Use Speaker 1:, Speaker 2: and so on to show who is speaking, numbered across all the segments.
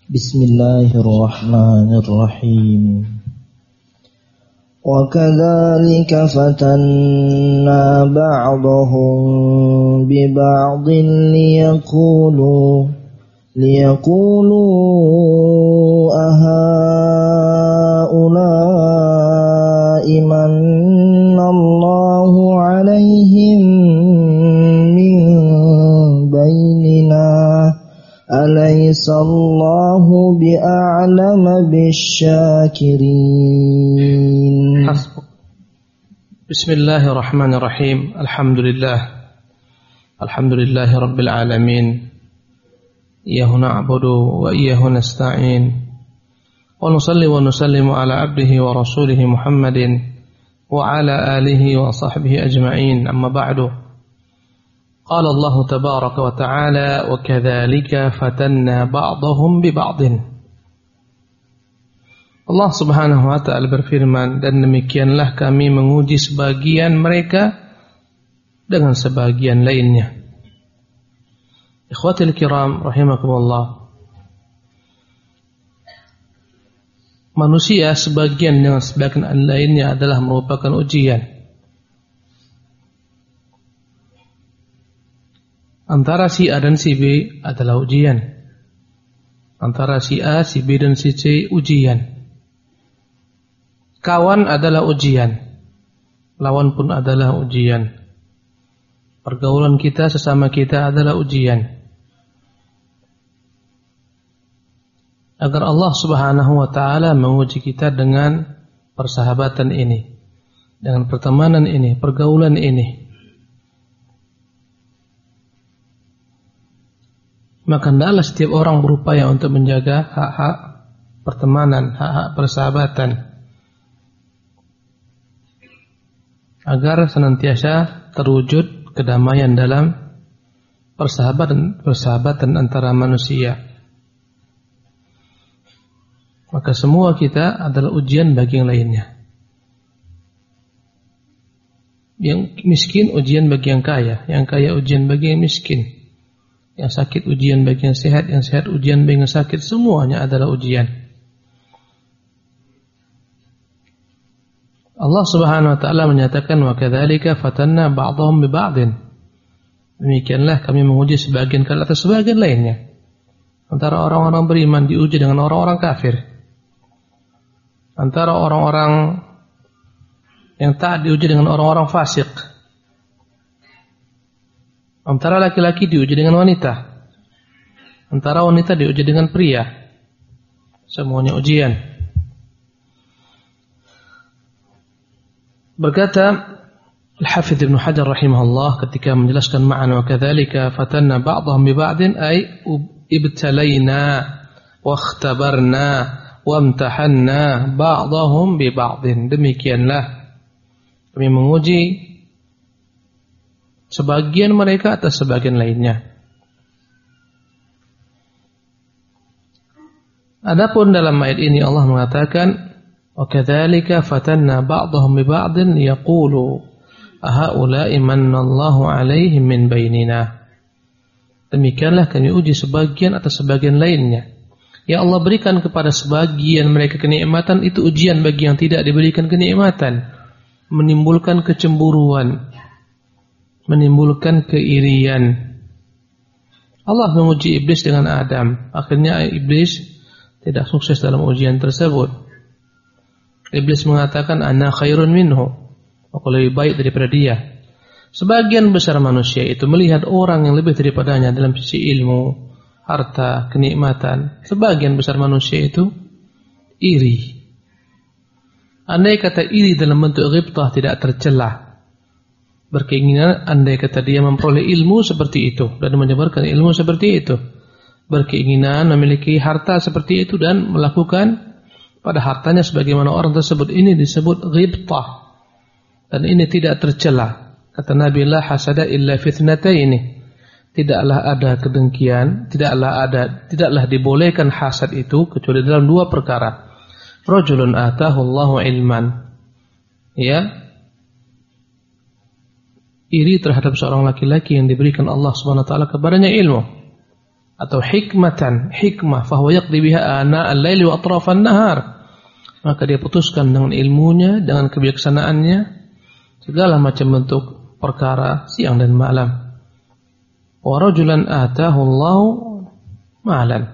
Speaker 1: Bismillahirrahmanirrahim. Wa kadzalika fatanna ba'dahum bi ba'din liyaqulu ahaula'i manallahu 'alaihim min bainina alaysallahu bi'a'lama bisyakirin.
Speaker 2: Bismillahirrahmanirrahim. Alhamdulillahi rabbil alamin. Iyyahu na'budu wa iyyahu nasta'in. Wa nusalli wa nusallimu ala abdihi wa rasulihi Muhammadin wa ala alihi wa sahbihi ajma'in. Amma ba'du. قال الله تبارك وتعالى وكذلك فتنا بعضهم ببعض. Allah Subhanahu wa ta'ala berfirman, dan demikianlah kami menguji sebagian mereka dengan sebagian lainnya. Ikhwatil kiram rahimakumullah. Manusia sebagian dengan sebagian lainnya adalah merupakan ujian. Antara si A dan si B adalah ujian. Antara si A, si B dan si C ujian. Kawan adalah ujian. Lawan pun adalah ujian. Pergaulan kita sesama kita adalah ujian. Agar Allah Subhanahu wa ta'ala menguji kita dengan persahabatan ini, dengan pertemanan ini, pergaulan ini. Maka hendaklah setiap orang berupaya untuk menjaga hak-hak pertemanan, hak-hak persahabatan, agar senantiasa terwujud kedamaian dalam persahabatan antara manusia. Maka semua kita adalah ujian bagi yang lainnya. Yang miskin ujian bagi yang kaya ujian bagi yang miskin. Yang sakit ujian bagi yang sehat ujian bagi yang sakit, semuanya adalah ujian. Allah Subhanahu wa ta'ala menyatakan wa kadzalika fatanna ba'dahum bi ba'din. Demikianlah kami menguji sebagian kalian atas sebagian lainnya. Antara orang-orang beriman diuji dengan orang-orang kafir. Antara orang-orang yang taat diuji dengan orang-orang fasik. Antara laki-laki diuji dengan wanita. Antara wanita diuji dengan pria. Semuanya ujian. Berkata Al-Hafidz Ibnu Hajar rahimahullah ketika menjelaskan makna wa kadzalika fatanna ba'dahum bi ba'din ay ibtalaina wa ikhtabarna wa imtahanna ba'dahum bi ba'din. Demikianlah kami menguji sebagian mereka atas sebagian lainnya. Adapun dalam ayat ini Allah mengatakan wa kadzalika fatanna ba'dahum bi ba'din yaqulu ahaula'i manallahu 'alaihim min bainina. Demikianlah kami uji sebagian atas sebagian lainnya. Ya Allah berikan kepada sebagian mereka kenikmatan, itu ujian bagi yang tidak diberikan kenikmatan, menimbulkan kecemburuan, menimbulkan keirian. Allah menguji iblis dengan Adam. Akhirnya iblis tidak sukses dalam ujian tersebut. Iblis mengatakan ana khairun minhu, aku lebih baik daripada dia. Sebagian besar manusia itu melihat orang yang lebih daripadanya dalam sisi ilmu, harta, kenikmatan. Sebagian besar manusia itu iri. Andai kata iri dalam bentuk ghibtah tidak tercela, berkeinginan andai kata dia memperoleh ilmu seperti itu dan menyebarkan ilmu seperti itu, berkeinginan memiliki harta seperti itu dan melakukan pada hartanya sebagaimana orang tersebut, ini disebut ghibtah dan ini tidak tercela. Kata Nabi, la hasada illa fitnataini, tidaklah ada kedengkian, tidaklah dibolehkan hasad itu kecuali dalam dua perkara. Rajulun atahu Allahu ilman, ya, iri terhadap seorang laki-laki yang diberikan Allah Subhanahu wa taala kepadanya ilmu. atau hikmah fahuwa yaqdi biha ana al-laili wa atrafan nahar, maka dia putuskan dengan ilmunya, dengan kebijaksanaannya segala macam bentuk perkara siang dan malam. Wa rajulan atahu Allahu malan.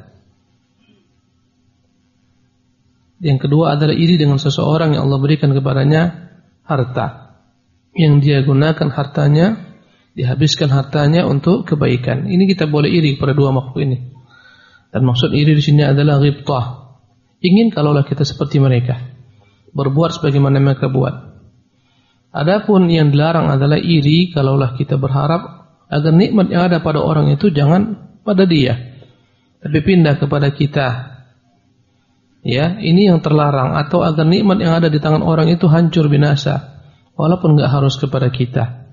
Speaker 2: Yang kedua adalah iri dengan seseorang yang Allah berikan kepadanya harta, yang dia gunakan hartanya, dihabiskan hartanya untuk kebaikan. Ini kita boleh iri pada dua makhluk ini. Dan maksud iri di sini adalah ghibtah. Ingin kalaulah kita seperti mereka, berbuat sebagaimana mereka buat. Adapun yang dilarang adalah iri kalaulah kita berharap agar nikmat yang ada pada orang itu jangan pada dia, tapi pindah kepada kita. Ya, ini yang terlarang. Atau agar nikmat yang ada di tangan orang itu hancur binasa, walaupun enggak harus kepada kita.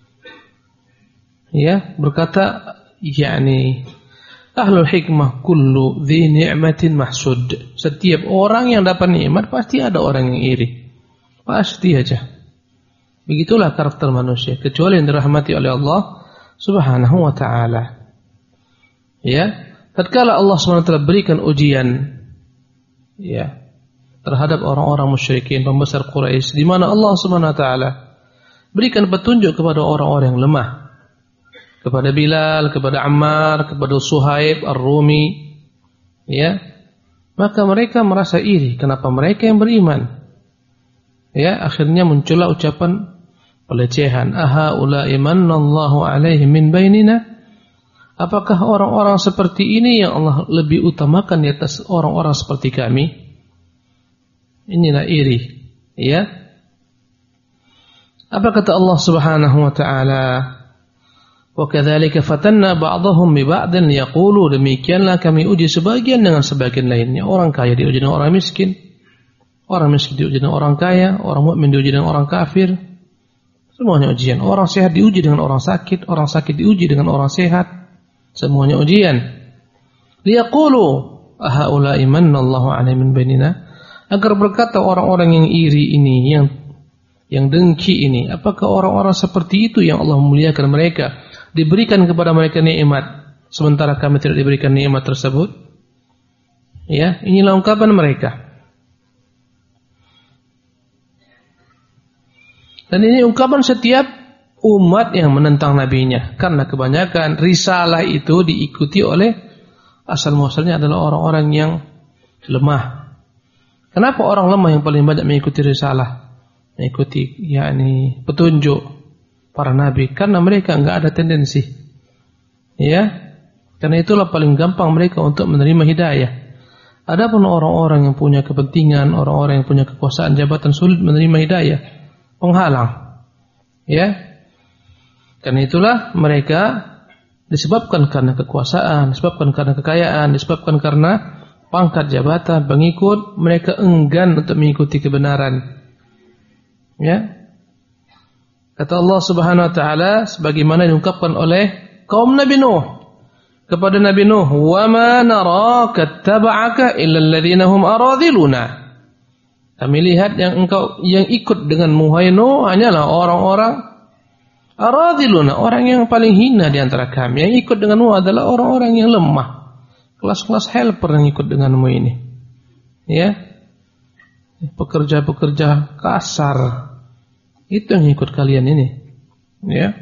Speaker 2: Ya, berkata yakni ahlul hikmah kullu dhi ni'matin mahsud. Setiap orang yang dapat nikmat pasti ada orang yang iri. Pasti aja. Begitulah karakter manusia, kecuali yang dirahmati oleh Allah Subhanahu wa taala. Ya, tatkala Allah Subhanahu wa taala berikan ujian ya terhadap orang-orang musyrikin pembesar Quraisy, di mana Allah Subhanahu wa taala berikan petunjuk kepada orang-orang yang lemah, kepada Bilal, kepada Ammar, kepada Suhaib Ar-Rumi, ya, maka mereka merasa iri. Kenapa mereka yang beriman? Ya, akhirnya muncullah ucapan pelecehan. Ahaula'i manallahu alaihim min bainina. Apakah orang-orang seperti ini yang Allah lebih utamakan di atas orang-orang seperti kami? Inilah iri, ya. Apa kata Allah Subhanahu wa taala? Wa kadzalika fatanna ba'dahum bi ba'din yaqulu, demikianlah kami uji sebagian dengan sebagian lainnya. Orang kaya diuji dengan orang miskin, orang miskin diuji dengan orang kaya, orang mukmin diuji dengan orang kafir. Semuanya ujian. Orang sehat diuji dengan orang sakit diuji dengan orang sehat. Semuanya ujian. Liyaqulu ahaula'i manallahu 'alaihim min bainina, agar berkata orang-orang yang iri ini, yang dengki ini, apakah orang-orang seperti itu yang Allah muliakan mereka, diberikan kepada mereka nikmat sementara kami tidak diberikan nikmat tersebut? Ya, inilah ungkapan mereka. Dan ini ungkapan setiap umat yang menentang nabinya, karena kebanyakan risalah itu diikuti oleh asal muasalnya adalah orang-orang yang lemah. Kenapa orang lemah yang paling banyak mengikuti risalah, mengikuti yakni petunjuk para nabi? Karena mereka enggak ada tendensi. Ya. Karena itulah paling gampang mereka untuk menerima hidayah. Adapun orang-orang yang punya kepentingan, orang-orang yang punya kekuasaan, jabatan, sulit menerima hidayah, penghalang. Ya. Karena itulah mereka disebabkan karena kekuasaan, disebabkan karena kekayaan, disebabkan karena pangkat, jabatan, pengikut, mereka enggan untuk mengikuti kebenaran. Ya. Kata Allah Subhanahu wa taala sebagaimana diungkapkan oleh kaum Nabi Nuh kepada Nabi Nuh, "Wa ma naraka ittaba'aka illa alladziina hum aradhiluna." Kami lihat yang ikut dengan Nuh hanyalah orang-orang aradhiluna, orang yang paling hina di antara kami. Yang ikut denganmu adalah orang-orang yang lemah, kelas-kelas helper yang ikut denganmu ini. Ya, pekerja-pekerja kasar, itu yang ikut kalian ini. Ya,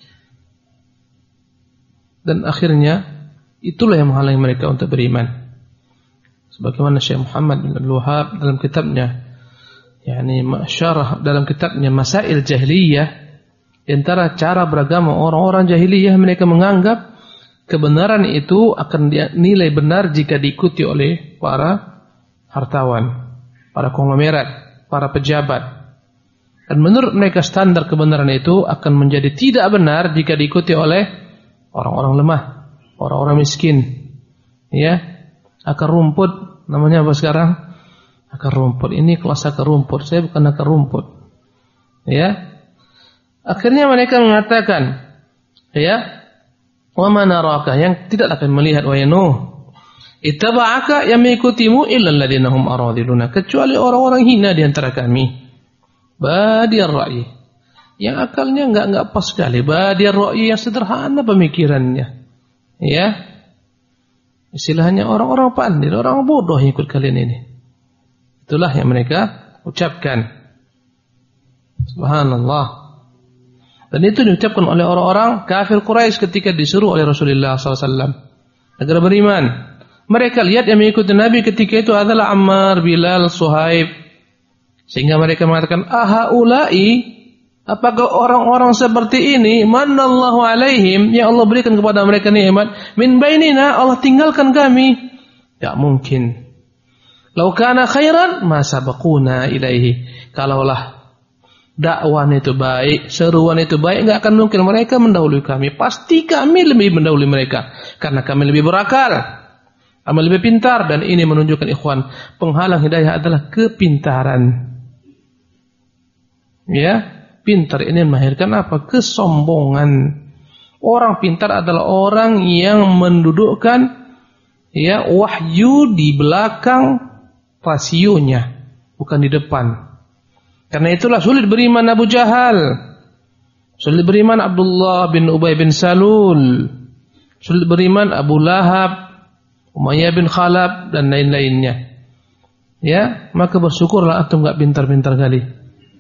Speaker 2: dan akhirnya itulah yang menghalangi mereka untuk beriman. Sebagaimana Syekh Muhammad bin Abdul Wahhab dalam kitabnya, yakni syarah dalam kitabnya Masail Jahiliyah, di antara cara beragama orang-orang jahiliyah, mereka menganggap kebenaran itu akan dinilai benar jika diikuti oleh para hartawan, para konglomerat, para pejabat. Dan menurut mereka standar kebenaran itu akan menjadi tidak benar jika diikuti oleh orang-orang lemah, orang-orang miskin. Ya, akar rumput, namanya apa sekarang? Akar rumput. Ini kelas akar rumput, saya bukan akar rumput. Ya. Akhirnya mereka mengatakan, ya, wa manaraka, yang tidak akan melihat wahai Nuh, ittaba'aka, yang mengikutimu illa alladziina hum aradhiluna, kecuali orang-orang hina di antara kami. Badiyar ra'yi, yang akalnya enggak pas sekali. Badiyar ra'yi, yang sederhana pemikirannya. Ya. Istilahnya orang-orang pandai, orang bodoh yang ikut kalian ini. Itulah yang mereka ucapkan. Subhanallah. Dan itu diucapkan oleh orang-orang kafir Quraisy ketika disuruh oleh Rasulullah SAW agar beriman. Mereka lihat yang mengikuti Nabi ketika itu adalah Ammar, Bilal, Suhaib. Sehingga mereka mengatakan, ahaulai, apakah orang-orang seperti ini, manallahu alaihim, yang Allah berikan kepada mereka nikmat, min bainina, Allah tinggalkan kami. Tak mungkin. Lau kana khairan, ma sabaquna ilaihi. Kalaulah dakwaan itu baik, seruan itu baik, enggak akan mungkin mereka mendahului kami. Pasti kami lebih mendahului mereka. Karena kami lebih berakal, kami lebih pintar. Dan ini menunjukkan ikhwan, penghalang hidayah adalah kepintaran. Ya, pintar ini melahirkan apa? Kesombongan. Orang pintar adalah orang yang mendudukkan ya wahyu di belakang rasionya, bukan di depan. Karena itulah sulit beriman Abu Jahal, sulit beriman Abdullah bin Ubay bin Salul, sulit beriman Abu Lahab, Umayyah bin Khalaf dan lain-lainnya. Ya, maka bersyukurlah antum enggak pintar-pintar kali.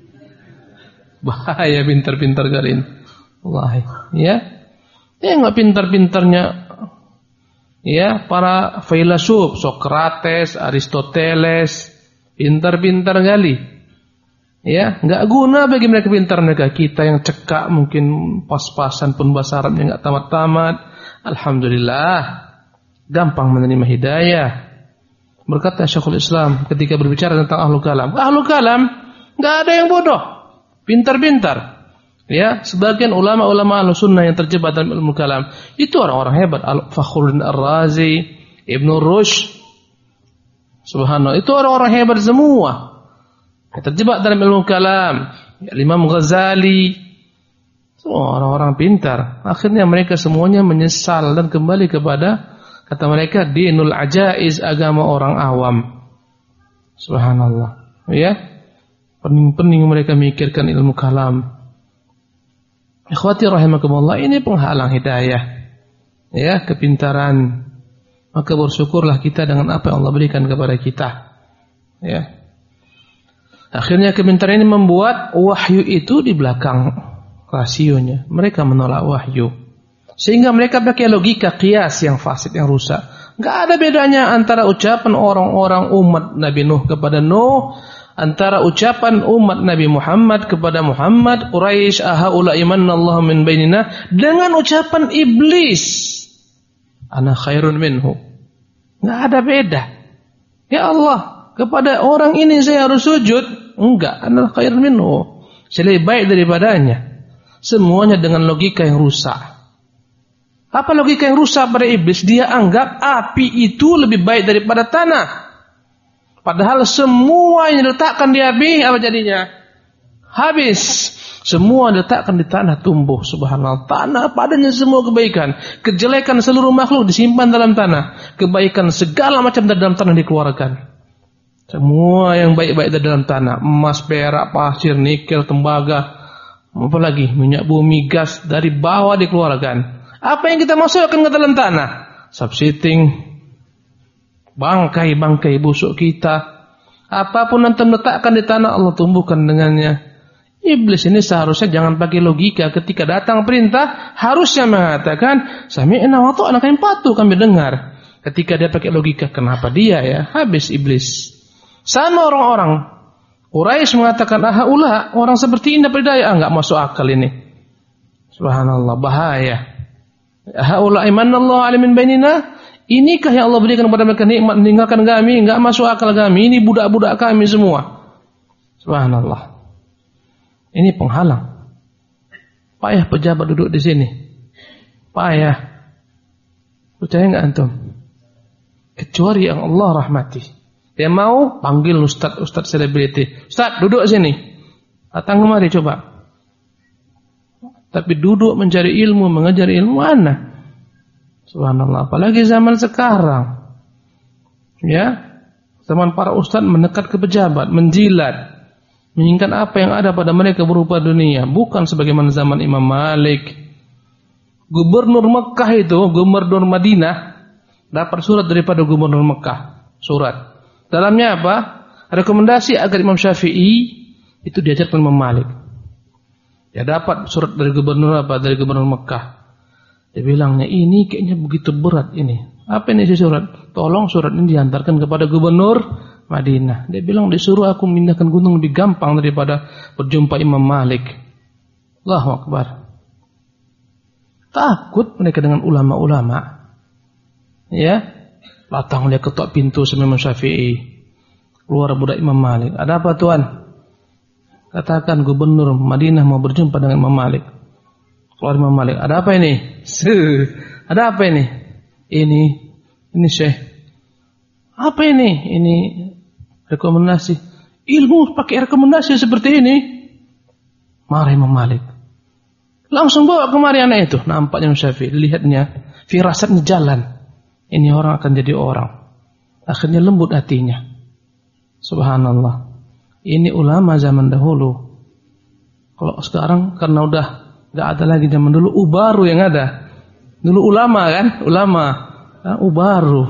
Speaker 2: Bahaya pintar-pintar kali ini. Wallahi, ya. Enggak pintar-pintarnya ya para filosof Sokrates, Aristoteles, pintar-pintar kali. Ya, enggak guna bagi mereka pintar mereka. Kita yang cekak mungkin pas-pasan pun bahasa Arabnya enggak tamat-tamat. Alhamdulillah, gampang menerima hidayah. Berkata Syekhul Islam ketika berbicara tentang ahlul kalam. Ahlul kalam enggak ada yang bodoh. Pintar-pintar. Ya, sebagian ulama-ulama Ahlussunnah yang terjebak dalam ilmu kalam itu orang-orang hebat. Al-Fakhruddin Ar-Razi, Ibnu Rushd. Subhanallah, itu orang-orang hebat semua. Terjebak dalam ilmu kalam. Imam Ghazali. Semua orang-orang pintar. Akhirnya mereka semuanya menyesal dan kembali kepada, kata mereka, dinul ajaiz, agama orang awam. Subhanallah. Ya. Pening-pening mereka mikirkan ilmu kalam. Ikhwati rahimakumullah, ini penghalang hidayah. Ya, kepintaran. Maka bersyukurlah kita dengan apa yang Allah berikan kepada kita. Ya. Akhirnya kepintaran ini membuat wahyu itu di belakang rasionya. Mereka menolak wahyu. Sehingga mereka pakai logika qiyas yang fasid, yang rusak. Enggak ada bedanya antara ucapan orang-orang umat Nabi Nuh kepada Nuh, antara ucapan umat Nabi Muhammad kepada Muhammad, Quraisy, ahaula imanallahu min bainina, dengan ucapan iblis, ana khairun minhu. Enggak ada beda. Ya Allah, kepada orang ini saya harus sujud. Enggak, ana khairun minhu. Saya lebih baik daripadanya. Semuanya dengan logika yang rusak. Apa logika yang rusak pada iblis? Dia anggap api itu lebih baik daripada tanah. Padahal semua yang diletakkan di api, apa jadinya? Habis. Semua diletakkan di tanah, tumbuh. Subhanallah. Tanah padanya semua kebaikan. Kejelekan seluruh makhluk disimpan dalam tanah. Kebaikan segala macam dari dalam tanah dikeluarkan. Semua yang baik-baik dari dalam tanah. Emas, perak, pasir, nikel, tembaga. Apalagi minyak bumi, gas dari bawah dikeluarkan. Apa yang kita masukkan ke dalam tanah? Subsitting, bangkai-bangkai busuk kita, apapun yang terletakkan di tanah Allah tumbuhkan dengannya. Iblis ini seharusnya jangan pakai logika. Ketika datang perintah harusnya mengatakan sami'na wa ta'na, kami patuh, kami dengar. Ketika dia pakai logika, kenapa dia ya? Habis iblis. Sama orang-orang Quraisy mengatakan ahaula, orang seperti ini dapat hidayah, enggak masuk akal ini. Subhanallah, bahaya. Ahaula imanallahu alimin bainina, inikah yang Allah berikan kepada mereka nikmat meninggalkan kami, enggak masuk akal kami, ini budak-budak kami semua. Subhanallah. Ini penghalang. Payah pejabat duduk di sini. Payah. Percaya enggak antum? Kecuali yang Allah rahmati. Dia mau panggil ustaz selebriti. Ustaz, duduk sini. Datang kemari coba. Tapi duduk mencari ilmu, mengajar ilmu mana? Subhanallah, apalagi zaman sekarang. Ya, zaman para ustaz mendekat ke pejabat, menjilat, menginginkan apa yang ada pada mereka berupa dunia, bukan sebagaimana zaman Imam Malik. Gubernur Mekah itu, gubernur Madinah, Dapat surat daripada gubernur Mekah. Surat. Dalamnya apa? Rekomendasi agar Imam Syafi'i itu diajarkan Imam Malik. Dia dapat surat dari gubernur apa? Dari gubernur Mekah. Dia bilangnya, ini kayaknya begitu berat ini. Apa ini isi surat? Tolong surat ini diantarkan kepada gubernur Madinah. Dia bilang, disuruh aku memindahkan gunung lebih gampang daripada berjumpa Imam Malik. Allahu Akbar. Takut mereka dengan ulama-ulama. Ya, datang dia ketok pintu sama Imam Syafi'i. Keluar budak Imam Malik. Ada apa tuan? Katakan gubernur Madinah mau berjumpa dengan Imam Malik. Keluar Imam Malik. Ada apa ini? Ada apa ini? Ini Syekh. Apa ini? Ini rekomendasi. Ilmu pakai rekomendasi seperti ini. Marah Imam Malik. Langsung bawa kemari anak itu. Nampaknya Imam Syafi'i. Lihatnya. Firasatnya jalan. Ini orang akan jadi orang. Akhirnya lembut hatinya. Subhanallah. Ini ulama zaman dahulu. Kalau sekarang karena udah gak ada lagi zaman dulu, ubaru yang ada. Dulu ulama kan? Ulama. Nah, ubaru.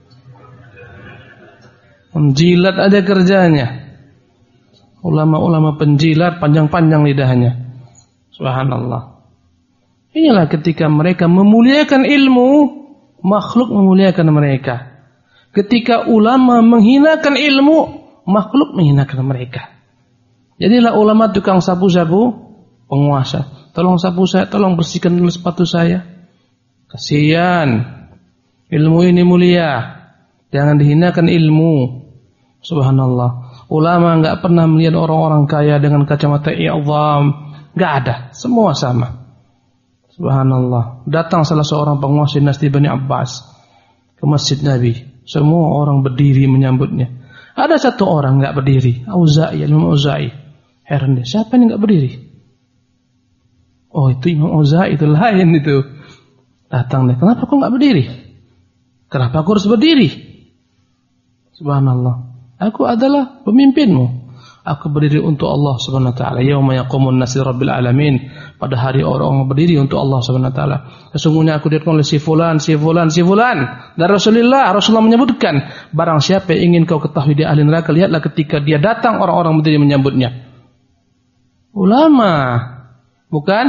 Speaker 2: Menjilat aja kerjanya. Ulama-ulama penjilat, panjang-panjang lidahnya. Subhanallah. Inilah ketika mereka memuliakan ilmu, makhluk memuliakan mereka. Ketika ulama menghinakan ilmu, makhluk menghinakan mereka. Jadilah ulama tukang sapu-sapu, penguasa. Tolong sapu saya, tolong bersihkan dulu sepatu saya. Kasihan. Ilmu ini mulia. Jangan dihinakan ilmu. Subhanallah. Ulama enggak pernah melihat orang-orang kaya dengan kacamata i'zam. Enggak ada. Semua sama. Subhanallah. Datang salah seorang penguasa dinasti Bani Abbas ke Masjid Nabi. Semua orang berdiri menyambutnya. Ada satu orang enggak berdiri. Auza'i, Imam Auza'i. Heran dia. Siapa yang enggak berdiri? Oh, itu Imam Auza'i, itu lain itu. Datang dia. Kenapa kau enggak berdiri? Kenapa aku harus berdiri? Subhanallah. Aku adalah pemimpinmu. Aku berdiri untuk Allah Subhanahu wa taala. Yauma yaqumun nasi rabbil alamin. Pada hari orang berdiri untuk Allah Subhanahu wa taala. Sesungguhnya aku dirikan oleh si fulan. Dan Rasulullah menyebutkan, barang siapa yang ingin kau ketahui dia ahli neraka, lihatlah ketika dia datang orang-orang berdiri menyambutnya. Ulama, bukan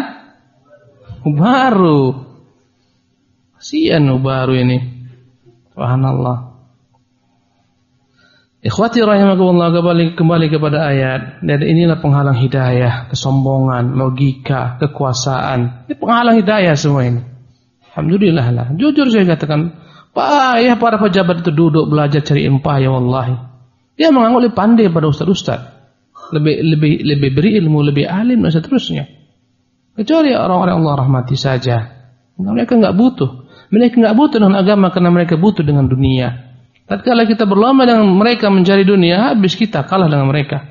Speaker 2: baru. Kasihan baru ini. Subhanallah. Ikhwati rahimakumullah, kembali kepada ayat. Dan inilah penghalang hidayah, kesombongan, logika, kekuasaan. Ini penghalang hidayah semua ini. Alhamdulillah lah. Jujur saya katakan, payah para pejabat itu duduk belajar cari ilmu, ya wallahi. Dia menganggap lebih pandai pada ustaz-ustaz. Lebih berilmu, lebih alim dan seterusnya. Kecuali orang-orang Allah rahmati saja. Mereka enggak butuh. Mereka enggak butuh dengan agama karena mereka butuh dengan dunia. Tatkala kita berlomba dengan mereka mencari dunia, habis kita kalah dengan mereka.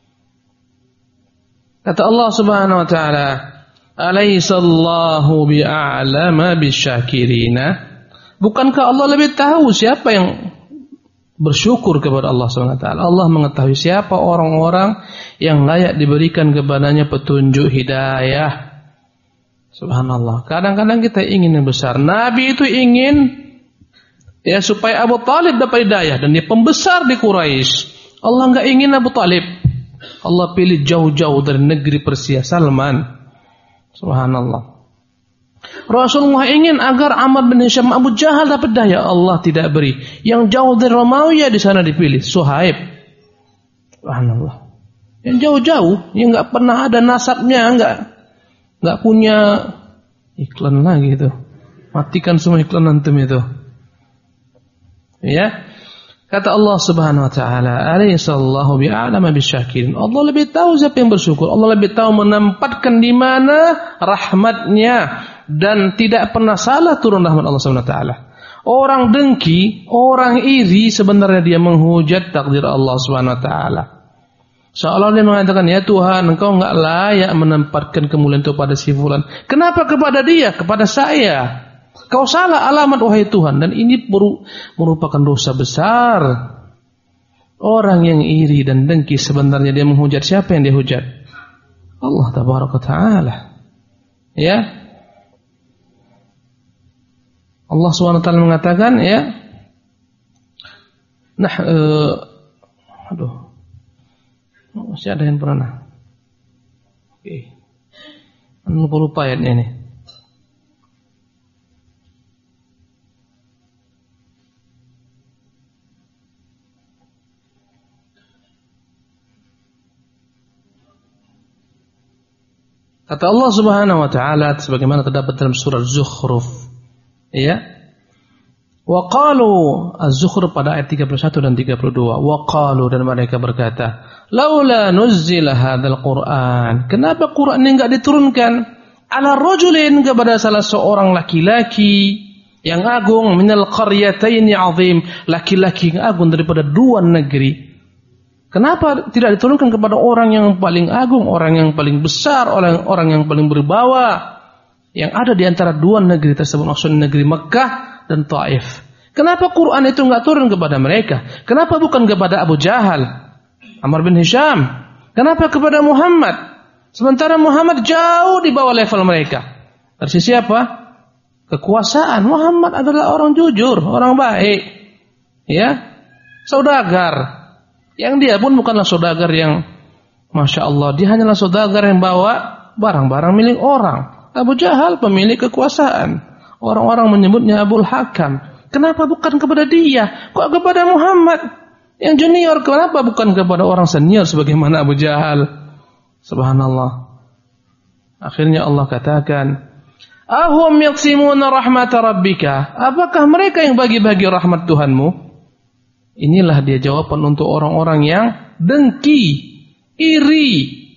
Speaker 2: Kata Allah Subhanahu wa taala, "Alaysallahu bi'a'lama bisyakirina?" Bukankah Allah lebih tahu siapa yang bersyukur kepada Allah Subhanahu wa taala? Allah mengetahui siapa orang-orang yang layak diberikan kepadanya petunjuk hidayah. Subhanallah. Kadang-kadang kita ingin yang besar. Nabi itu ingin supaya Abu Talib dapat hidayah, dan dia pembesar di Quraisy. Allah enggak ingin Abu Talib. Allah pilih jauh-jauh dari negeri Persia, Salman. Subhanallah. Rasulullah ingin agar Amr bin Hisham, Abu Jahal dapat hidayah. Allah tidak beri. Yang jauh dari Romawi di sana dipilih, Suhaib. Subhanallah. Yang jauh-jauh, yang enggak pernah ada nasabnya, enggak punya iklan lagi itu. Matikan semua iklan antum itu. Ya, kata Allah Subhanahu wa taala, "Alaysallahu bi'alama bisyakirin." Allah lebih tahu siapa yang bersyukur. Allah lebih tahu menempatkan di mana rahmatnya, dan tidak pernah salah turun rahmat Allah Subhanahu wa taala. Orang dengki, orang iri, sebenarnya dia menghujat takdir Allah Subhanahu wa taala. Seolah dia mengatakan, "Ya Tuhan, Engkau enggak layak menempatkan kemuliaan itu pada si fulan. Kenapa kepada dia, kepada saya? Kau salah alamat wahai Tuhan." Dan ini merupakan dosa besar. Orang yang iri dan dengki sebenarnya dia menghujat siapa yang dia hujat? Allah tabaraka ta'ala. Ya. Allah SWT mengatakan ya, masih ada yang pernah. Oke. Lupa ayatnya ini. Kata Allah Subhanahu wa taala sebagaimana terdapat dalam surah Zukhruf, ya. Wa qalu Az-Zukhruf pada ayat 31 dan 32. Wa qalu, dan mereka berkata, laula nuzzila hadzal Qur'an. Kenapa Quran ini enggak diturunkan ala rajulin, kepada salah seorang laki-laki yang agung, minal qaryataini azim, laki-laki yang agung daripada dua negeri. Kenapa tidak diturunkan kepada orang yang paling agung, orang yang paling besar, orang yang paling berbawa, yang ada di antara dua negeri tersebut, maksudnya negeri Mekah dan Taif. Kenapa Quran itu enggak turun kepada mereka? Kenapa bukan kepada Abu Jahal, Amr bin Hisham? Kenapa kepada Muhammad? Sementara Muhammad jauh di bawah level mereka. Dari sisi apa? Kekuasaan. Muhammad adalah orang jujur, orang baik, ya, saudagar. Yang dia pun bukanlah saudagar yang Masya Allah, dia hanyalah saudagar yang bawa barang-barang milik orang. Abu Jahal pemilik kekuasaan. Orang-orang menyebutnya Abul Hakam. Kenapa bukan kepada dia? Kok kepada Muhammad yang junior? Kenapa bukan kepada orang senior sebagaimana Abu Jahal? Subhanallah. Akhirnya Allah katakan, ahum yaqsimuna rahmat rabbika. Apakah mereka yang bagi-bagi rahmat Tuhanmu? Inilah dia jawaban untuk orang-orang yang dengki, iri,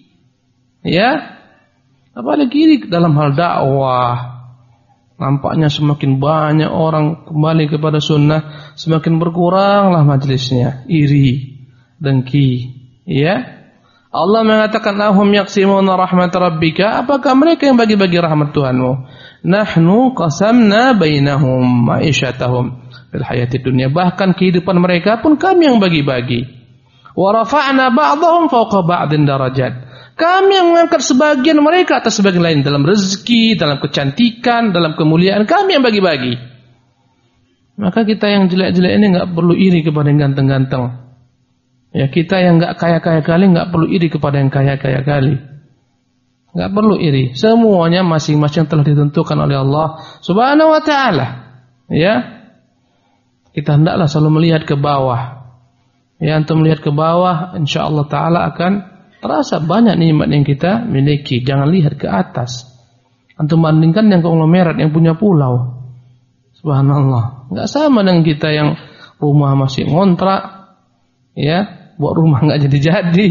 Speaker 2: ya, apalagi iri dalam hal dakwah. Nampaknya semakin banyak orang kembali kepada sunnah, semakin berkuranglah majelisnya. Iri, dengki, ya. Allah mengatakan ahum yaqsimuna rahmat rabbika. Apakah mereka yang bagi-bagi rahmat Tuhanmu? Nahnu qasamna bainahum ma'isyatahum fil hayati dunya. Bahkan kehidupan mereka pun kami yang bagi-bagi. Wa rafa'na ba'dahum fawqa ba'din darajat. Kami yang mengangkat sebagian mereka atas sebagian lain, dalam rezeki, dalam kecantikan, dalam kemuliaan, kami yang bagi-bagi. Maka kita yang jelek-jelek ini enggak perlu iri kepada yang ganteng-ganteng. Ya, kita yang enggak kaya-kaya kali enggak perlu iri kepada yang kaya-kaya kali. Enggak perlu iri. Semuanya masing-masing telah ditentukan oleh Allah Subhanahu wa taala. Ya. Kita hendaklah selalu melihat ke bawah. Ya, antum melihat ke bawah, insyaallah taala akan terasa banyak nikmat yang kita miliki. Jangan lihat ke atas. Antum bandingkan yang konglomerat yang punya pulau. Subhanallah. Enggak sama dengan kita yang rumah masih ngontrak. Ya, buat rumah enggak jadi-jadi.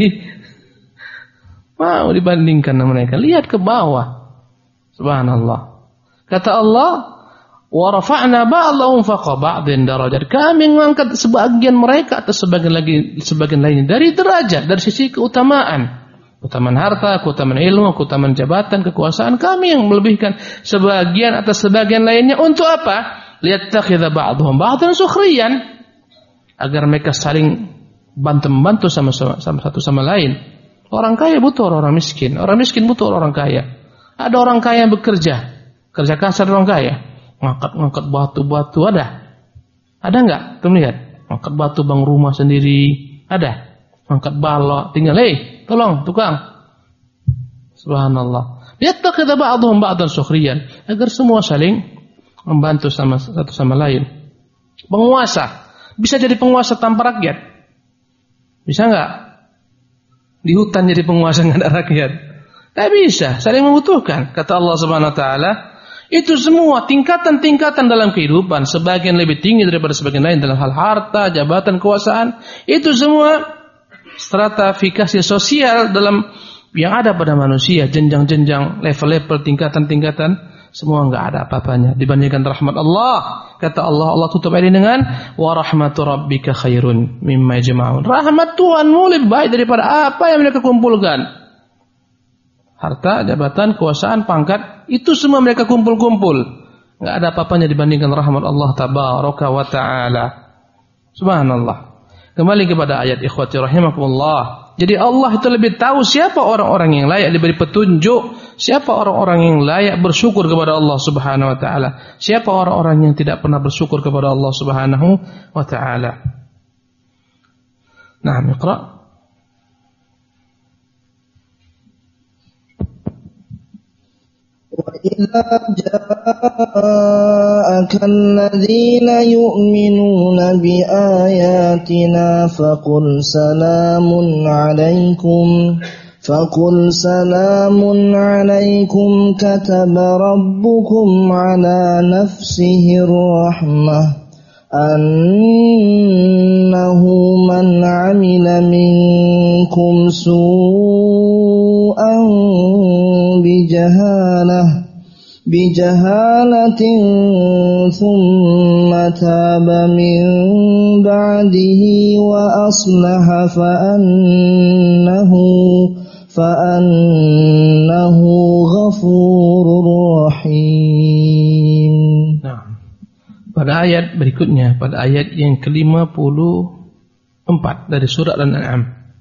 Speaker 2: Mau dibandingkan dengan mereka. Lihat ke bawah. Subhanallah. Kata Allah, wa rafa'na ba'dahum fawqa ba'din darajat. Kami mengangkat sebagian mereka atas sebagian lain dari derajat, dari sisi keutamaan. Keutamaan harta, keutamaan ilmu, keutamaan jabatan, kekuasaan, kami yang melebihkan sebagian atas sebagian lainnya. Untuk apa? Liyattakhidha ba'dhum ba'dan sukhriyan. Agar mereka saling bantu-membantu sama satu sama lain. Orang kaya butuh orang miskin butuh orang kaya. Ada orang kaya yang bekerja, kerja kasar orang kaya. Ngangkat batu-batu ada enggak? Tuh lihat, ngangkat batu bangun rumah sendiri, ada. Ngangkat balok, tinggal, tolong tukang. Subhanallah. Yattakhidha ba'dhum ba'dan sukhriyan, agar semua saling membantu satu sama lain. Penguasa bisa jadi penguasa tanpa rakyat. Bisa enggak? Di hutan jadi penguasa enggak ada rakyat? Enggak bisa, saling membutuhkan. Kata Allah Subhanahu wa taala, itu semua tingkatan-tingkatan dalam kehidupan, sebagian lebih tinggi daripada sebagian lain dalam hal harta, jabatan, kekuasaan. Itu semua stratifikasi sosial dalam yang ada pada manusia, jenjang-jenjang, level-level, tingkatan-tingkatan, semua enggak ada apa-apanya dibandingkan rahmat Allah. Kata Allah tutup ayat ini dengan wa rahmatu rabbika khairun mimma yajma'un. Rahmat Tuhanmu lebih baik daripada apa yang mereka kumpulkan. Harta, jabatan, kekuasaan, pangkat, itu semua mereka kumpul-kumpul. Enggak ada apa-apanya dibandingkan rahmat Allah tabaraka wa taala. Subhanallah. Kembali kepada ayat ikhwati rahimakumullah. Jadi Allah itu lebih tahu siapa orang-orang yang layak diberi petunjuk siapa orang-orang yang layak bersyukur kepada Allah Subhanahu wa taala? Siapa orang-orang yang tidak pernah bersyukur kepada Allah Subhanahu wa taala? Naam, Iqra.
Speaker 1: وَإِذَا جَاءَكَ الَّذِينَ يُؤْمِنُونَ بِآيَاتِنَا فَقُلْ سَلَامٌ عَلَيْكُمْ كَتَبَ رَبُّكُمْ عَلَى نَفْسِهِ الرَّحْمَةَ أَنَّهُ مَنْ عَمِلَ مِنكُمْ سُوءًا بجهالة ثم تاب من بعده وأصلح فأنه غفور رحيم.
Speaker 2: Nah, pada ayat berikutnya, pada ayat yang ke-54 dari surah Al-An'am,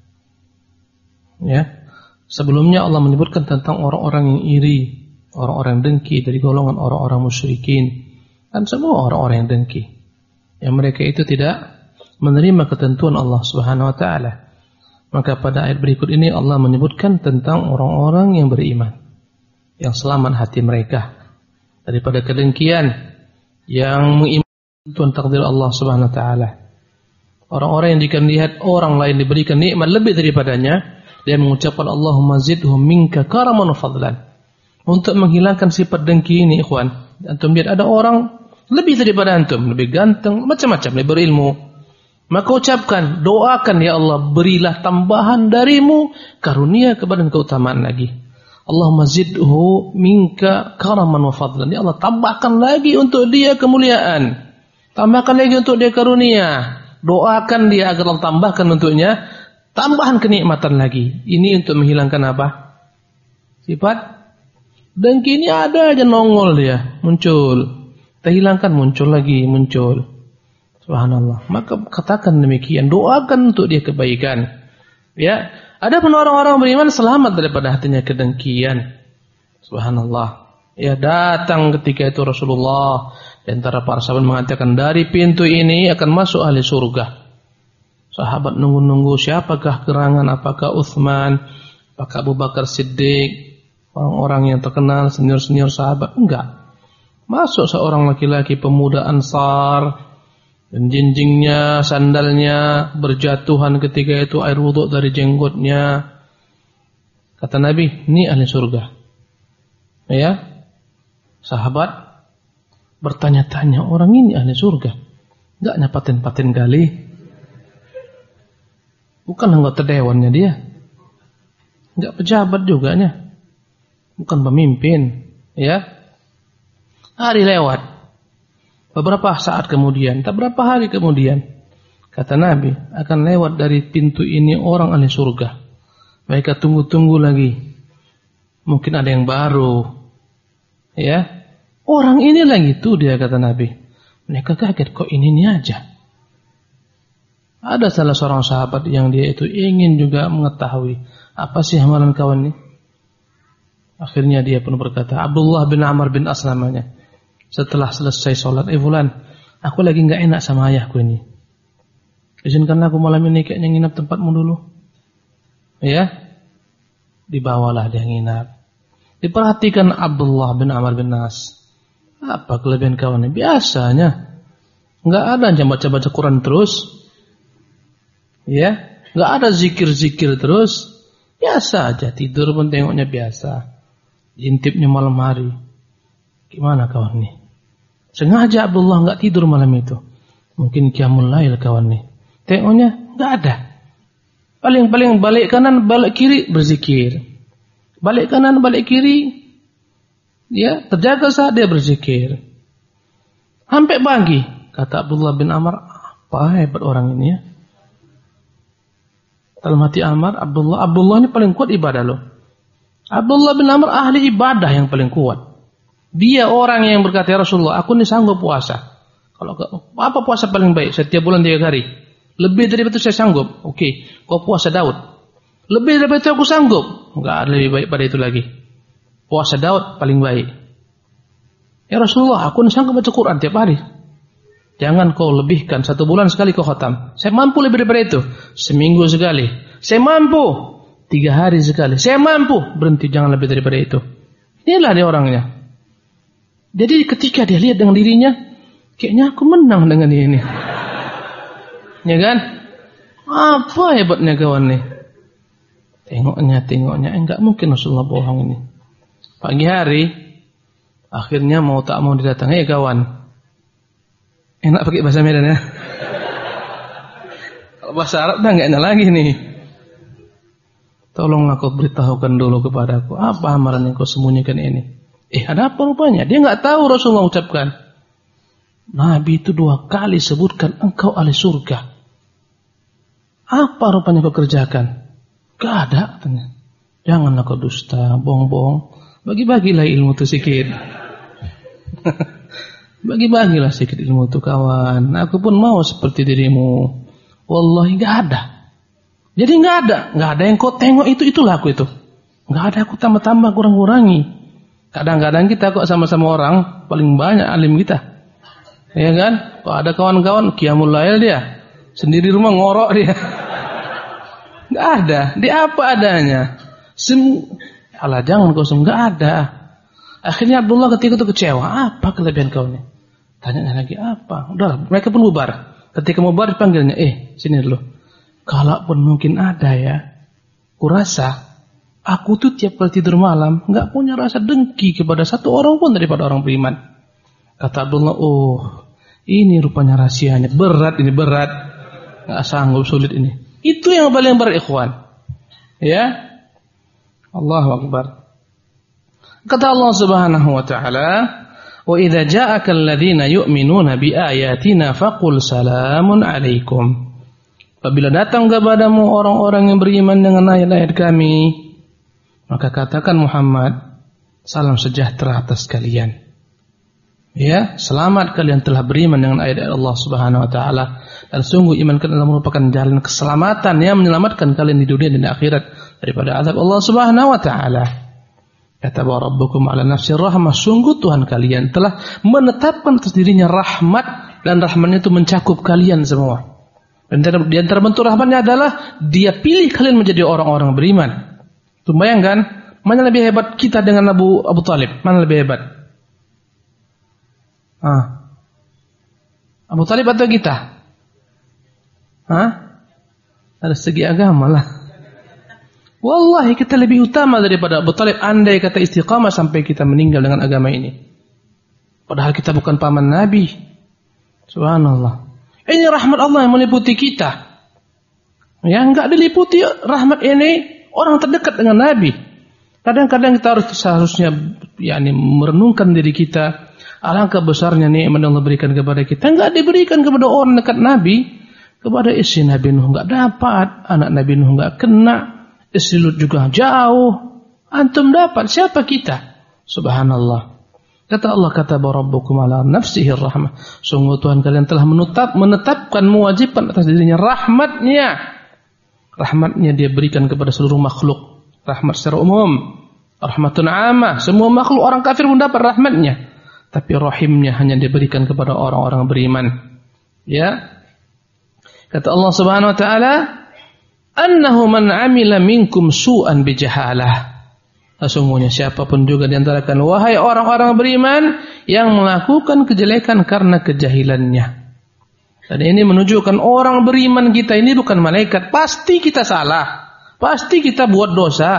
Speaker 2: ya, sebelumnya Allah menyebutkan tentang orang-orang yang iri, orang-orang yang dengki dari golongan orang-orang musyrikin dan semua orang-orang yang dengki, yang mereka itu tidak menerima ketentuan Allah Subhanahu wa taala. Maka pada ayat berikut ini Allah menyebutkan tentang orang-orang yang beriman, yang selamat hati mereka daripada kedengkian, yang mengimani ketentuan takdir Allah Subhanahu wa taala. Orang-orang yang jika melihat orang lain diberikan nikmat lebih daripadanya, dia mengucapkan Allahumma zidhum minka karaman wa fadlan. Untuk menghilangkan sifat dengki ini, ikhwan, antum lihat ada orang lebih daripada antum, lebih ganteng, macam-macam, lebih berilmu, maka ucapkan, doakan, ya Allah, berilah tambahan darimu, karunia kepada keutamaan lagi. Allahumma zidhu minka karaman wa fadlan. Ya Allah, tambahkan lagi untuk dia kemuliaan, tambahkan lagi untuk dia karunia. Doakan dia agar Allah tambahkan untuknya tambahan kenikmatan lagi. Ini untuk menghilangkan apa? Sifat dengki ini ada aja nongol dia, muncul. Kita hilangkan, muncul lagi, muncul. Subhanallah. Maka katakan demikian, doakan untuk dia kebaikan. Ya, ada pun orang-orang beriman selamat daripada hatinya kedengkian. Subhanallah. Ya, datang ketika itu Rasulullah di antara para sahabat mengatakan, dari pintu ini akan masuk ahli surga. Sahabat nunggu-nunggu, siapakah gerangan, apakah Utsman, apakah Abu Bakar Siddiq, orang-orang yang terkenal, senior-senior sahabat. Enggak. Masuk seorang laki-laki pemuda Ansar, dan jinjingnya, sandalnya berjatuhan ketika itu air wuduk dari jenggotnya. Kata Nabi, ini ahli surga. Ya, sahabat bertanya-tanya, orang ini ahli surga, enggak nyapatin-patin gali? Bukan anggota dewannya dia, enggak pejabat juga nya, bukan pemimpin. Ya, hari lewat. Beberapa saat kemudian, tak berapa hari kemudian, kata Nabi, akan lewat dari pintu ini orang ahli surga. Mereka tunggu-tunggu lagi. Mungkin ada yang baru. Ya, orang ini lagi tuh dia, kata Nabi. Mereka kaget, kok ini aja. Ada salah seorang sahabat yang dia itu ingin juga mengetahui apa sih amalan kawan ini. Akhirnya dia pun berkata, Abdullah bin Amr bin As namanya. Setelah selesai sholat, fulan, aku lagi enggak enak sama ayahku ini. Izinkanlah aku malam ini kayaknya nginap tempatmu dulu. Ya, dibawalah dia nginap. Diperhatikan Abdullah bin Amr bin As. Apa kelebihan kawannya? Biasanya enggak ada aja baca-baca Quran terus. Ya, enggak ada zikir-zikir terus. Biasa aja, tidur pun tengoknya biasa. Intipnya malam hari. Gimana kawan nih? Sengaja Abdullah enggak tidur malam itu. Mungkin qiyamul lail kawan nih. Tengoknya enggak ada. Paling-paling balik kanan, balik kiri berzikir. Balik kanan, balik kiri. Ya, terjaga saat dia berzikir. Sampai pagi, kata Abdullah bin Amr, apa hebat orang ini ya. Dalam hati Amr, Abdullah ini paling kuat ibadah loh. Abdullah bin Amr ahli ibadah yang paling kuat. Dia orang yang berkata, ya Rasulullah, aku ini sanggup puasa. Kalau apa puasa paling baik? Setiap bulan 3 hari. Lebih dari itu saya sanggup. Oke, kau puasa Daud. Lebih dari itu aku sanggup. Enggak ada lebih baik pada itu lagi. puasa Daud paling baik. Ya Rasulullah, aku sanggup baca Quran tiap hari. Jangan kau lebihkan 1 bulan sekali kau khatam. Saya mampu lebih daripada itu. Seminggu sekali. Saya mampu 3 hari sekali. Saya mampu. Berhenti, jangan lebih daripada itu. Inilah dia orangnya. Jadi ketika dia lihat dengan dirinya, kayaknya aku menang dengan dia ini. Ya kan? Apa hebatnya kawan nih? Tengoknya. Enggak mungkin Rasulullah bohong ini. Pagi hari, akhirnya mau tak mau didatangi, kawan. Enak pakai bahasa Medan ya. Kalau bahasa Arab dah enggak enak lagi nih. Tolonglah kau beritahukan dulu kepadaku, apa amaran yang kau sembunyikan ini? Ada apa rupanya? Dia enggak tahu Rasulullah ucapkan. Nabi itu 2 kali sebutkan engkau ahli surga. Apa rupanya kau kerjakan? Gak ada katanya. Janganlah kau dusta, bohong-bohong. Bagi-bagilah ilmu itu sedikit. Bagi-bagilah sedikit ilmu itu kawan. Aku pun mau seperti dirimu. Wallahi gak ada. Jadi gak ada yang kau tengok itulah aku itu. Gak ada aku tambah-tambah kurang-kurangi. Kadang-kadang kita kok sama-sama orang paling banyak alim kita. Ya kan? Kalau ada kawan-kawan qiyamul lail dia, sendiri rumah ngorok dia. Gak ada, dia apa adanya. Alah jangan kau gak ada. Akhirnya Abdullah ketika itu kecewa. Apa kelebihan kau ini? Tanya lagi apa? Udah, mereka pun bubar. Ketika mau bubar dipanggilnya, sini dulu. Kalaupun mungkin ada ya, kurasa aku tuh tiap kali tidur malam gak punya rasa dengki kepada satu orang pun daripada orang beriman. Kata Abdullah, ini rupanya rahasianya. Berat. Gak sanggup, sulit ini. Itu yang paling berat ikhwan. Ya. Allahu Akbar. Kata Allah Subhanahu wa taala, "Wa idza ja'aka alladziina yu'minuuna bi ayatina faqul salamun 'alaikum." Apabila datang kepadamu orang-orang yang beriman dengan ayat-ayat kami, maka katakan Muhammad, salam sejahtera atas kalian. Ya, selamat kalian telah beriman dengan ayat-ayat Allah Subhanahu wa taala, dan sungguh iman kalian merupakan jalan keselamatan yang menyelamatkan kalian di dunia dan di akhirat daripada azab Allah Subhanahu wa taala. Kata rabbukum ala nafsir rahmah, sungguh Tuhan kalian telah menetapkan atas dirinya rahmat, dan rahmatnya itu mencakup kalian semua. Dan di antara bentuk rahmatnya adalah dia pilih kalian menjadi orang-orang beriman. Tuh bayangkan, mana lebih hebat kita dengan Abu Talib? Mana lebih hebat? Abu Talib atau kita? Dari segi agama lah. Wallahi kita lebih utama daripada Abu Talib, andai kata istiqamah sampai kita meninggal dengan agama ini. Padahal kita bukan paman Nabi. Subhanallah. Ini rahmat Allah yang meliputi kita. Yang enggak diliputi rahmat ini orang terdekat dengan Nabi. Kadang-kadang kita seharusnya merenungkan diri kita. Alangkah besarnya nikmat yang Allah berikan kepada kita. Enggak diberikan kepada orang dekat Nabi. Kepada istri Nabi Nuh enggak dapat, anak Nabi Nuh enggak kena, istri Lut juga jauh. Antum dapat, siapa kita? Subhanallah. Kata Allah, kata rabbukum ala nafsihi rahmah. Sungguh Tuhan kalian telah menetapkan mewajibkan atas dirinya rahmatnya. Rahmatnya dia berikan kepada seluruh makhluk. Rahmat secara umum. Rahmatun amah. Semua makhluk, orang kafir pun dapat rahmatnya. Tapi rahimnya hanya diberikan kepada orang-orang beriman. Ya. Kata Allah Subhanahu wa taala, "Annahu man 'amila minkum su'an bijahalah." Sesungguhnya siapapun juga di antara kalian, wahai orang-orang beriman, yang melakukan kejelekan karena kejahilannya. Dan ini menunjukkan orang beriman kita ini bukan malaikat. Pasti kita salah. Pasti kita buat dosa.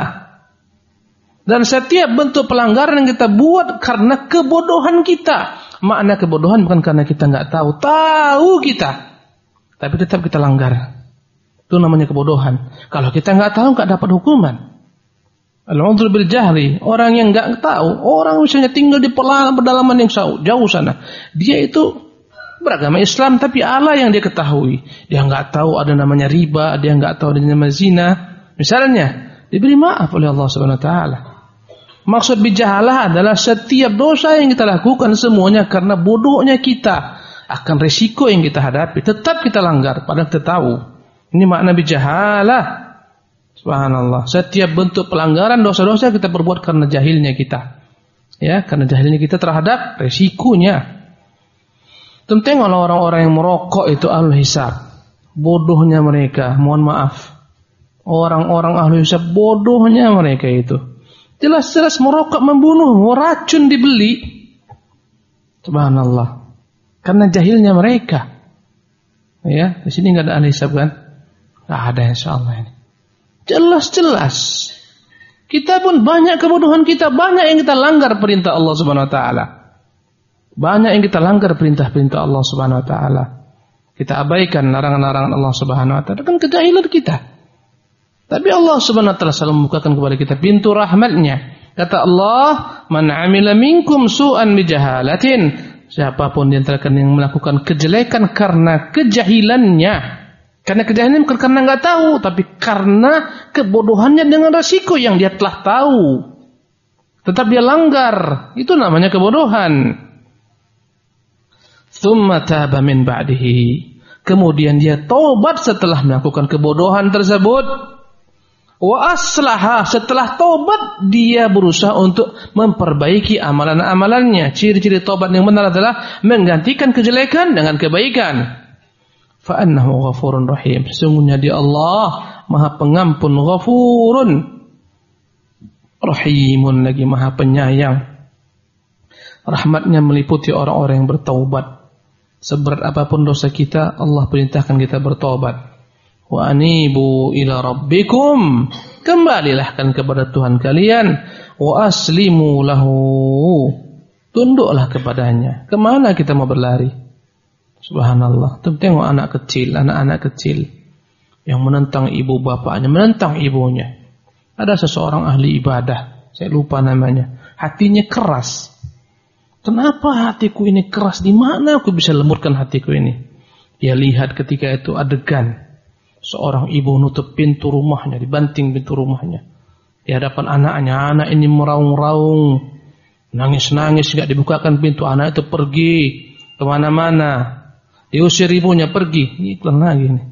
Speaker 2: Dan setiap bentuk pelanggaran yang kita buat karena kebodohan kita. Makna kebodohan bukan karena kita enggak tahu. Tahu kita. Tapi tetap kita langgar. Itu namanya kebodohan. Kalau kita enggak tahu enggak dapat hukuman. Al-'udhr bil jahli, orang yang enggak tahu, orang misalnya tinggal di pedalaman yang jauh sana. Dia itu beragama Islam tapi Allah yang dia ketahui. Dia enggak tahu ada namanya riba, dia enggak tahu ada namanya zina. Misalnya, diberi maaf oleh Allah Subhanahu wa taala. Maksud bijahalah adalah setiap dosa yang kita lakukan semuanya karena bodohnya kita. Akan resiko yang kita hadapi, tetap kita langgar padahal kita tahu. Ini makna bijahalah. Subhanallah. Setiap bentuk pelanggaran dosa-dosa kita perbuat karena jahilnya kita. Ya, karena jahilnya kita terhadap resikonya. Tengoklah orang-orang yang merokok itu ahlul hisab. Bodohnya mereka, mohon maaf. Orang-orang ahlul hisab bodohnya mereka itu. Jelas-jelas merokok membunuh, racun dibeli. Subhanallah. Karena jahilnya mereka. Ya, di sini enggak ada ahli hisab kan? Enggak ada insyaallah ini. Jelas-jelas. Kita pun banyak kebodohan kita, banyak yang kita langgar perintah Allah Subhanahu wa taala. Banyak yang kita langgar perintah-perintah Allah Subhanahu wa taala. Kita abaikan larangan-larangan Allah Subhanahu wa taala, kan kejahilan kita. Tapi Allah Subhanahu wa taala selalu membukakan kepada kita pintu rahmatnya. Kata Allah, "Man 'amila minkum su'an bijahalatin." Siapapun di antara kalian yang melakukan kejelekan karena kejahilannya. Karena kejahilan bukan karena enggak tahu, tapi karena kebodohannya dengan resiko yang dia telah tahu. Tetap dia langgar, itu namanya kebodohan. Tsumma taba min ba'dihi. Kemudian dia taubat setelah melakukan kebodohan tersebut. Wa aslaha, setelah taubat dia berusaha untuk memperbaiki amalan-amalannya. Ciri-ciri taubat yang benar adalah menggantikan kejelekan dengan kebaikan. Fa annahu ghafurun rahim. Sesungguhnya dia Allah Maha Pengampun, Ghafurun Rahimun, lagi Maha Penyayang. Rahmatnya meliputi orang-orang yang bertaubat. Seberat apapun dosa kita, Allah perintahkan kita bertaubat. Wa anibu ila rabbikum, kembalilah kan kepada Tuhan kalian. Wa aslimu lahu, tunduklah kepadanya. Kemana kita mau berlari? Subhanallah. Tengok anak kecil yang menentang ibu bapaknya, menentang ibunya. Ada seseorang ahli ibadah, saya lupa namanya. Hatinya keras. Kenapa hatiku ini keras? Di mana aku bisa lembutkan hatiku ini? Dia lihat ketika itu adegan seorang ibu nutup pintu rumahnya, dibanting pintu rumahnya di hadapan anaknya. Anak ini meraung-raung, nangis-nangis, tidak dibukakan pintu. Anak itu pergi kemana-mana, diusir ibunya pergi. Ini iklan lagi nih.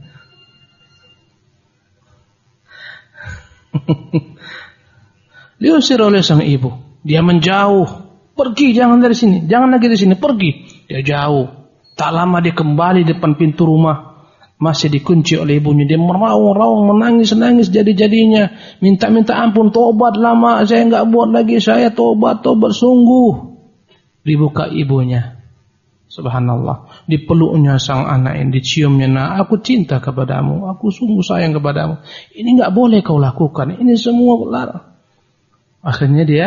Speaker 2: Diusir oleh sang ibu. Dia menjauh, pergi, jangan dari sini, jangan lagi di sini, pergi. Dia jauh. Tak lama dia kembali depan pintu rumah, masih dikunci oleh ibunya. Dia meraung-raung, menangis-nangis jadi-jadinya, minta-minta ampun, tobat lama saya enggak buat lagi, saya tobat sungguh. Dibuka ibunya. Subhanallah. Dipeluknya sang anak ini, diciumnya, "Nak, aku cinta kepadamu, aku sungguh sayang kepadamu. Ini enggak boleh kau lakukan, ini semua larang." Akhirnya dia,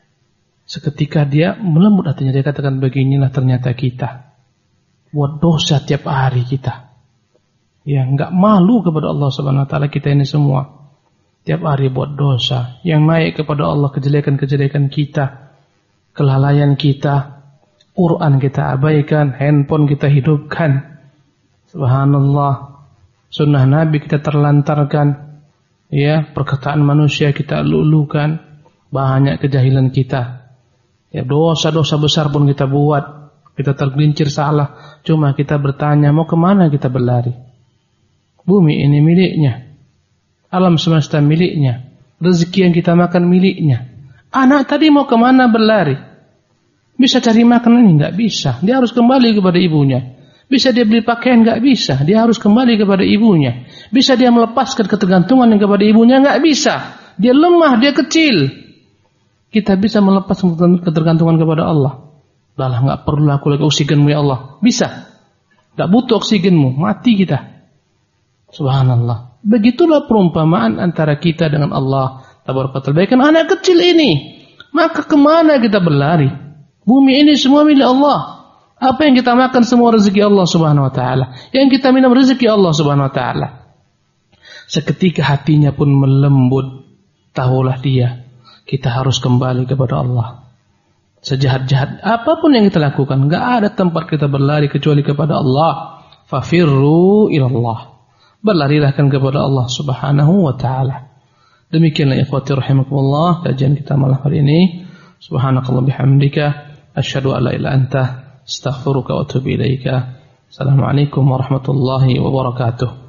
Speaker 2: seketika dia melembut hatinya. Dia katakan, beginilah ternyata kita buat dosa tiap hari kita. Ya, enggak malu kepada Allah Subhanahu wa taala kita ini semua. Tiap hari buat dosa. Yang naik kepada Allah kejelekan-kejelekan kita, kelalaian kita. Quran kita abaikan, handphone kita hidupkan. Subhanallah. Sunnah Nabi kita terlantarkan. Ya, perkataan manusia kita lulukan. Banyak kejahilan kita. Ya, dosa-dosa besar pun kita buat. Kita tergelincir salah. Cuma kita bertanya, mau kemana kita berlari? Bumi ini miliknya. Alam semesta miliknya. Rezeki yang kita makan miliknya. Anak tadi mau kemana berlari? Bisa cari makan ini? Enggak bisa. Dia harus kembali kepada ibunya. Bisa dia beli pakaian? Enggak bisa. Dia harus kembali kepada ibunya. Bisa dia melepaskan ketergantungan kepada ibunya? Enggak bisa. Dia lemah, dia kecil. Kita bisa melepaskan ketergantungan kepada Allah. Dah, enggak perlu aku lagi oksigenmu ya Allah. Bisa. Enggak butuh oksigenmu, mati kita. Subhanallah. Begitulah perumpamaan antara kita dengan Allah Tabaraka Ta'ala. Baikkan anak kecil ini, maka kemana kita berlari? Bumi ini semua milik Allah. Apa yang kita makan semua rezeki Allah Subhanahu wa taala. Yang kita minum rezeki Allah Subhanahu wa taala. Seketika hatinya pun melembut, tahulah dia, kita harus kembali kepada Allah. Sejahat-jahat apapun yang kita lakukan, enggak ada tempat kita berlari kecuali kepada Allah. Fafirru ilallah. Berlarilah kan kepada Allah Subhanahu wa taala. Demikianlah ikhwati rahimakumullah kajian kita malam hari ini. Subhanakallah bihamdika asyhadu an la ilaha illa anta astaghfiruka wa atubu ilaika. Assalamualaikum warahmatullahi wabarakatuh.